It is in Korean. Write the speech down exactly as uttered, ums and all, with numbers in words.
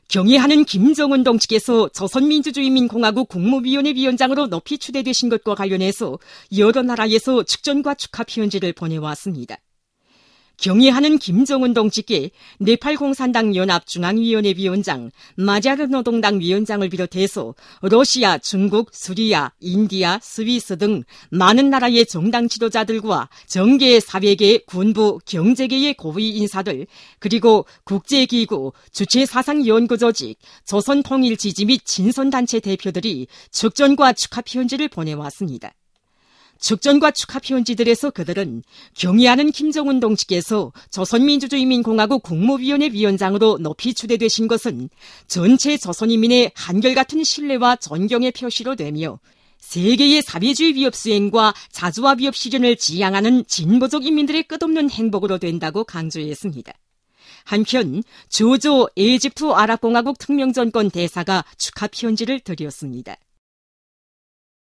경애하는 김정은 동지께서 조선민주주의인민공화국 국무위원회 위원장으로 높이 추대되신 것과 관련해서 여러 나라에서 축전과 축하 편지를 보내왔습니다. 경애하는 김정은 동지께 네팔 공산당 연합 중앙위원회 위원장, 마자르 노동당 위원장을 비롯해서 러시아, 중국, 수리아, 인디아, 스위스 등 많은 나라의 정당 지도자들과 정계, 사회계, 군부, 경제계의 고위 인사들, 그리고 국제기구, 주체사상연구조직, 조선통일지지 및 친선단체 대표들이 축전과 축하 편지를 보내왔습니다. 축전과 축하 편지들에서 그들은 경애하는 김정은 동지께서 조선민주주의인민공화국 국무위원회 위원장으로 높이 추대되신 것은 전체 조선인민의 한결같은 신뢰와 존경의 표시로 되며 세계의 사회주의 위협 수행과 자주화 위협 실현을 지향하는 진보적 인민들의 끝없는 행복으로 된다고 강조했습니다. 한편 조조 에집트 아랍공화국 특명정권 대사가 축하 편지를 드렸습니다.